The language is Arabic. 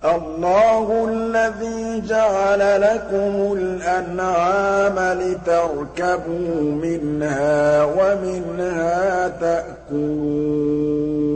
اللَّهُ الَّذِي جَعَلَ لَكُمُ الْأَنْعَامَ لِتَرْكَبُوا مِنْهَا وَمِنْهَا تَأْكُلُونَ